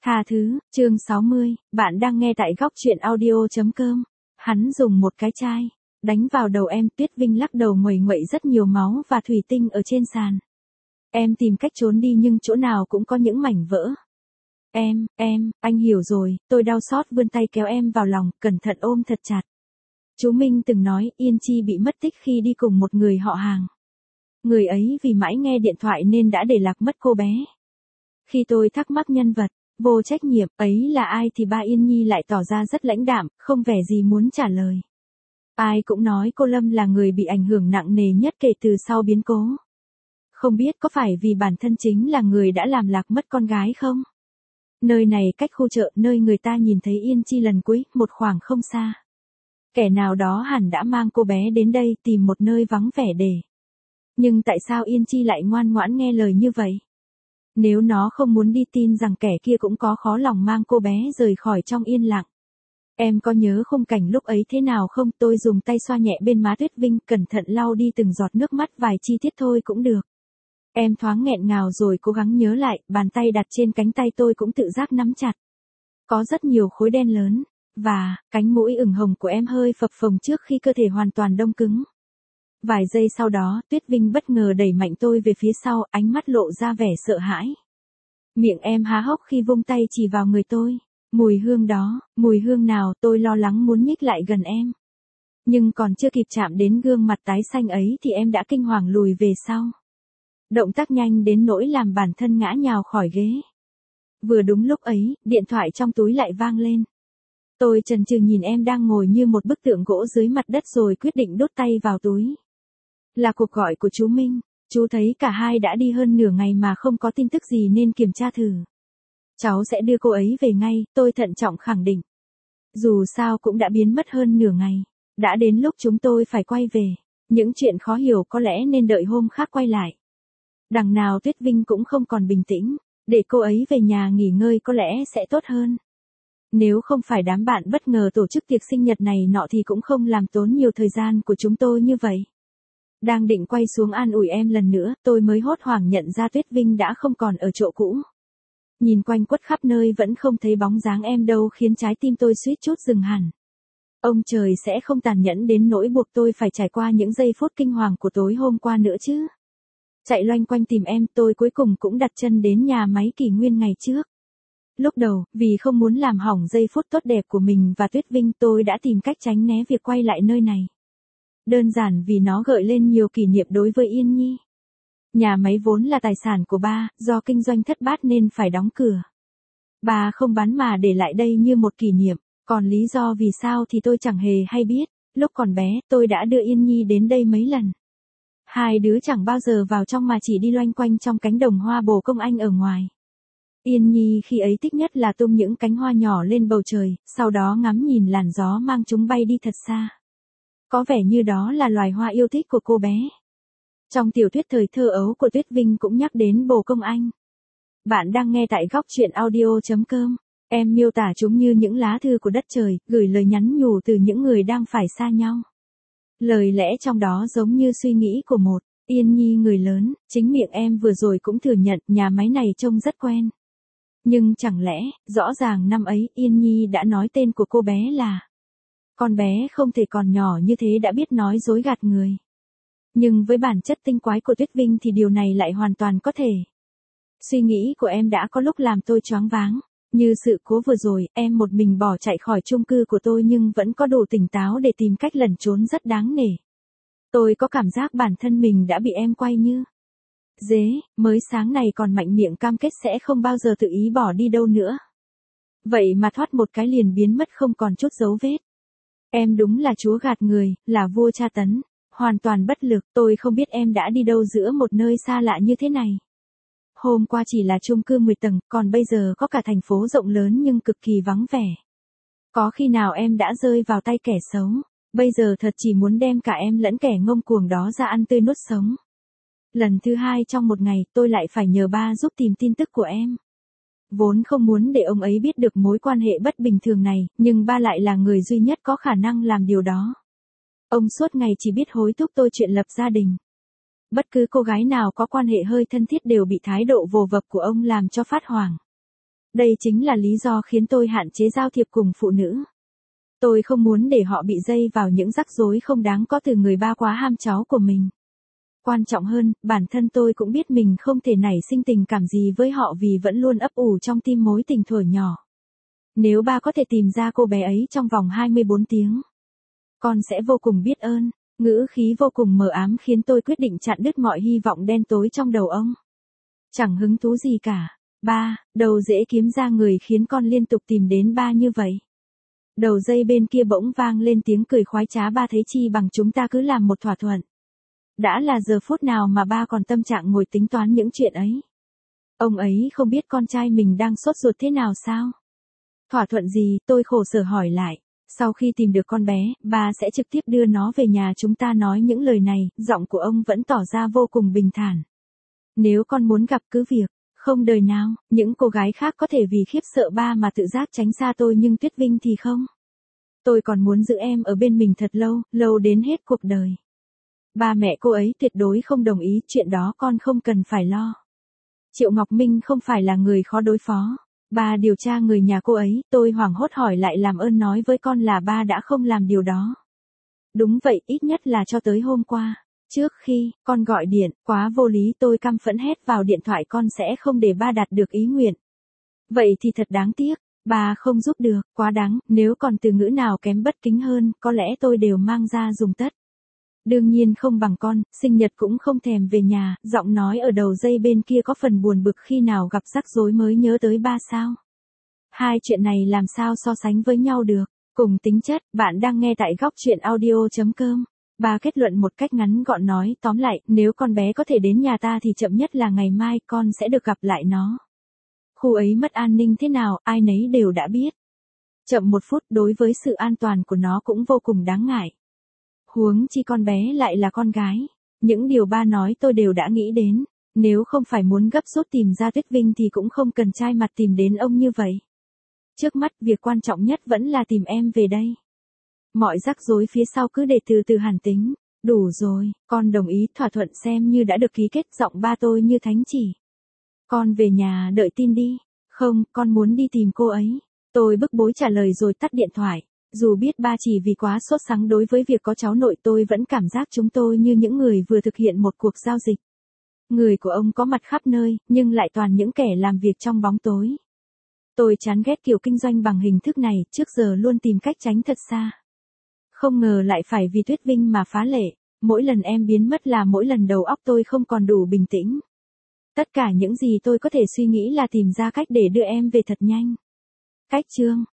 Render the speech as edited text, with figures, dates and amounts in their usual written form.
Tha thứ, chương 60, bạn đang nghe tại góc truyện audio.com. Hắn dùng một cái chai, đánh vào đầu em. Tuyết Vinh lắc đầu nguậy nguậy rất nhiều máu và thủy tinh ở trên sàn. Em tìm cách trốn đi nhưng chỗ nào cũng có những mảnh vỡ. Anh hiểu rồi, tôi đau xót vươn tay kéo em vào lòng, cẩn thận ôm thật chặt. Chú Minh từng nói Yên Chi bị mất tích khi đi cùng một người họ hàng. Người ấy vì mãi nghe điện thoại nên đã để lạc mất cô bé. Khi tôi thắc mắc nhân vật vô trách nhiệm ấy là ai thì ba Yên Nhi lại tỏ ra rất lãnh đạm, không vẻ gì muốn trả lời. Ai cũng nói cô Lâm là người bị ảnh hưởng nặng nề nhất kể từ sau biến cố. Không biết có phải vì bản thân chính là người đã làm lạc mất con gái không? Nơi này cách khu chợ nơi người ta nhìn thấy Yên Chi lần cuối, một khoảng không xa. Kẻ nào đó hẳn đã mang cô bé đến đây tìm một nơi vắng vẻ để. Nhưng tại sao Yên Chi lại ngoan ngoãn nghe lời như vậy? Nếu nó không muốn đi tin rằng kẻ kia cũng có khó lòng mang cô bé rời khỏi trong yên lặng. Em có nhớ khung cảnh lúc ấy thế nào không? Tôi dùng tay xoa nhẹ bên má Tuyết Vinh, cẩn thận lau đi từng giọt nước mắt, vài chi tiết thôi cũng được. Em thoáng nghẹn ngào rồi cố gắng nhớ lại, bàn tay đặt trên cánh tay tôi cũng tự giác nắm chặt. Có rất nhiều khối đen lớn, và cánh mũi ửng hồng của em hơi phập phồng trước khi cơ thể hoàn toàn đông cứng. Vài giây sau đó, Tuyết Vinh bất ngờ đẩy mạnh tôi về phía sau, ánh mắt lộ ra vẻ sợ hãi. Miệng em há hốc khi vung tay chỉ vào người tôi. Mùi hương đó, mùi hương nào? Tôi lo lắng muốn nhích lại gần em. Nhưng còn chưa kịp chạm đến gương mặt tái xanh ấy thì em đã kinh hoàng lùi về sau. Động tác nhanh đến nỗi làm bản thân ngã nhào khỏi ghế. Vừa đúng lúc ấy, điện thoại trong túi lại vang lên. Tôi chần chừ nhìn em đang ngồi như một bức tượng gỗ dưới mặt đất rồi quyết định đút tay vào túi. Là cuộc gọi của chú Minh. Chú thấy cả hai đã đi hơn nửa ngày mà không có tin tức gì nên kiểm tra thử. Cháu sẽ đưa cô ấy về ngay, tôi thận trọng khẳng định. Dù sao cũng đã biến mất hơn nửa ngày. Đã đến lúc chúng tôi phải quay về. Những chuyện khó hiểu có lẽ nên đợi hôm khác quay lại. Đằng nào Tuyết Vinh cũng không còn bình tĩnh. Để cô ấy về nhà nghỉ ngơi có lẽ sẽ tốt hơn. Nếu không phải đám bạn bất ngờ tổ chức tiệc sinh nhật này nọ thì cũng không làm tốn nhiều thời gian của chúng tôi như vậy. Đang định quay xuống an ủi em lần nữa, tôi mới hốt hoảng nhận ra Tuyết Vinh đã không còn ở chỗ cũ. Nhìn quanh quất khắp nơi vẫn không thấy bóng dáng em đâu khiến trái tim tôi suýt chút dừng hẳn. Ông trời sẽ không tàn nhẫn đến nỗi buộc tôi phải trải qua những giây phút kinh hoàng của tối hôm qua nữa chứ. Chạy loanh quanh tìm em, tôi cuối cùng cũng đặt chân đến nhà máy Kỷ Nguyên ngày trước. Lúc đầu, vì không muốn làm hỏng giây phút tốt đẹp của mình và Tuyết Vinh, tôi đã tìm cách tránh né việc quay lại nơi này. Đơn giản vì nó gợi lên nhiều kỷ niệm đối với Yên Nhi. Nhà máy vốn là tài sản của ba, do kinh doanh thất bát nên phải đóng cửa. Ba không bán mà để lại đây như một kỷ niệm, còn lý do vì sao thì tôi chẳng hề hay biết. Lúc còn bé, tôi đã đưa Yên Nhi đến đây mấy lần. Hai đứa chẳng bao giờ vào trong mà chỉ đi loanh quanh trong cánh đồng hoa bồ công anh ở ngoài. Yên Nhi khi ấy thích nhất là tung những cánh hoa nhỏ lên bầu trời, sau đó ngắm nhìn làn gió mang chúng bay đi thật xa. Có vẻ như đó là loài hoa yêu thích của cô bé. Trong tiểu thuyết thời thơ ấu của Tuyết Vinh cũng nhắc đến bồ công anh. Bạn đang nghe tại góc truyện audio.com. Em miêu tả chúng như những lá thư của đất trời, gửi lời nhắn nhủ từ những người đang phải xa nhau. Lời lẽ trong đó giống như suy nghĩ của một Yên Nhi người lớn, chính miệng em vừa rồi cũng thừa nhận nhà máy này trông rất quen. Nhưng chẳng lẽ, rõ ràng năm ấy Yên Nhi đã nói tên của cô bé là. Con bé không thể còn nhỏ như thế đã biết nói dối gạt người. Nhưng với bản chất tinh quái của Tuyết Vinh thì điều này lại hoàn toàn có thể. Suy nghĩ của em đã có lúc làm tôi choáng váng. Như sự cố vừa rồi, em một mình bỏ chạy khỏi chung cư của tôi nhưng vẫn có đủ tỉnh táo để tìm cách lẩn trốn rất đáng nể. Tôi có cảm giác bản thân mình đã bị em quay như dế, mới sáng này còn mạnh miệng cam kết sẽ không bao giờ tự ý bỏ đi đâu nữa. Vậy mà thoát một cái liền biến mất không còn chút dấu vết. Em đúng là chúa gạt người, là vua tra tấn, hoàn toàn bất lực. Tôi không biết em đã đi đâu giữa một nơi xa lạ như thế này. Hôm qua chỉ là chung cư 10 tầng, còn bây giờ có cả thành phố rộng lớn nhưng cực kỳ vắng vẻ. Có khi nào em đã rơi vào tay kẻ xấu, bây giờ thật chỉ muốn đem cả em lẫn kẻ ngông cuồng đó ra ăn tươi nuốt sống. Lần thứ hai trong một ngày, tôi lại phải nhờ ba giúp tìm tin tức của em. Vốn không muốn để ông ấy biết được mối quan hệ bất bình thường này, nhưng ba lại là người duy nhất có khả năng làm điều đó. Ông suốt ngày chỉ biết hối thúc tôi chuyện lập gia đình. Bất cứ cô gái nào có quan hệ hơi thân thiết đều bị thái độ vồ vập của ông làm cho phát hoảng. Đây chính là lý do khiến tôi hạn chế giao thiệp cùng phụ nữ. Tôi không muốn để họ bị dây vào những rắc rối không đáng có từ người ba quá ham cháu của mình. Quan trọng hơn, bản thân tôi cũng biết mình không thể nảy sinh tình cảm gì với họ vì vẫn luôn ấp ủ trong tim mối tình thuở nhỏ. Nếu ba có thể tìm ra cô bé ấy trong vòng 24 tiếng, con sẽ vô cùng biết ơn. Ngữ khí vô cùng mờ ám khiến tôi quyết định chặn đứt mọi hy vọng đen tối trong đầu ông. Chẳng hứng thú gì cả. Ba, đâu dễ kiếm ra người khiến con liên tục tìm đến ba như vậy. Đầu dây bên kia bỗng vang lên tiếng cười khoái trá. Ba thấy chi bằng chúng ta cứ làm một thỏa thuận. Đã là giờ phút nào mà ba còn tâm trạng ngồi tính toán những chuyện ấy. Ông ấy không biết con trai mình đang sốt ruột thế nào sao? Thỏa thuận gì, tôi khổ sở hỏi lại. Sau khi tìm được con bé, ba sẽ trực tiếp đưa nó về nhà chúng ta. Nói những lời này, giọng của ông vẫn tỏ ra vô cùng bình thản. Nếu con muốn gặp cứ việc, không đời nào, những cô gái khác có thể vì khiếp sợ ba mà tự giác tránh xa tôi nhưng Tuyết Vinh thì không. Tôi còn muốn giữ em ở bên mình thật lâu, lâu đến hết cuộc đời. Ba mẹ cô ấy tuyệt đối không đồng ý, chuyện đó con không cần phải lo. Triệu Ngọc Minh không phải là người khó đối phó. Ba điều tra người nhà cô ấy, tôi hoảng hốt hỏi lại làm ơn nói với con là ba đã không làm điều đó. Đúng vậy, ít nhất là cho tới hôm qua. Trước khi, con gọi điện, quá vô lý tôi căm phẫn hét vào điện thoại con sẽ không để ba đạt được ý nguyện. Vậy thì thật đáng tiếc, ba không giúp được, quá đáng, nếu còn từ ngữ nào kém bất kính hơn, có lẽ tôi đều mang ra dùng tất. Đương nhiên không bằng con, sinh nhật cũng không thèm về nhà, giọng nói ở đầu dây bên kia có phần buồn bực khi nào gặp rắc rối mới nhớ tới ba sao. Hai chuyện này làm sao so sánh với nhau được, cùng tính chất, bạn đang nghe tại góc chuyện audio.com. Ba kết luận một cách ngắn gọn nói tóm lại, nếu con bé có thể đến nhà ta thì chậm nhất là ngày mai con sẽ được gặp lại nó. Khu ấy mất an ninh thế nào, ai nấy đều đã biết. Chậm một phút đối với sự an toàn của nó cũng vô cùng đáng ngại. Huống chi con bé lại là con gái. Những điều ba nói tôi đều đã nghĩ đến. Nếu không phải muốn gấp rút tìm ra Tuyết Vinh thì cũng không cần trai mặt tìm đến ông như vậy. Trước mắt việc quan trọng nhất vẫn là tìm em về đây. Mọi rắc rối phía sau cứ để từ từ hàn tính. Đủ rồi, con đồng ý thỏa thuận xem như đã được ký kết. Giọng ba tôi như thánh chỉ. Con về nhà đợi tin đi. Không, con muốn đi tìm cô ấy. Tôi bức bối trả lời rồi tắt điện thoại. Dù biết ba chỉ vì quá sốt sắng đối với việc có cháu nội tôi vẫn cảm giác chúng tôi như những người vừa thực hiện một cuộc giao dịch. Người của ông có mặt khắp nơi, nhưng lại toàn những kẻ làm việc trong bóng tối. Tôi chán ghét kiểu kinh doanh bằng hình thức này, trước giờ luôn tìm cách tránh thật xa. Không ngờ lại phải vì Tuyết Vinh mà phá lệ, mỗi lần em biến mất là mỗi lần đầu óc tôi không còn đủ bình tĩnh. Tất cả những gì tôi có thể suy nghĩ là tìm ra cách để đưa em về thật nhanh. Cách chương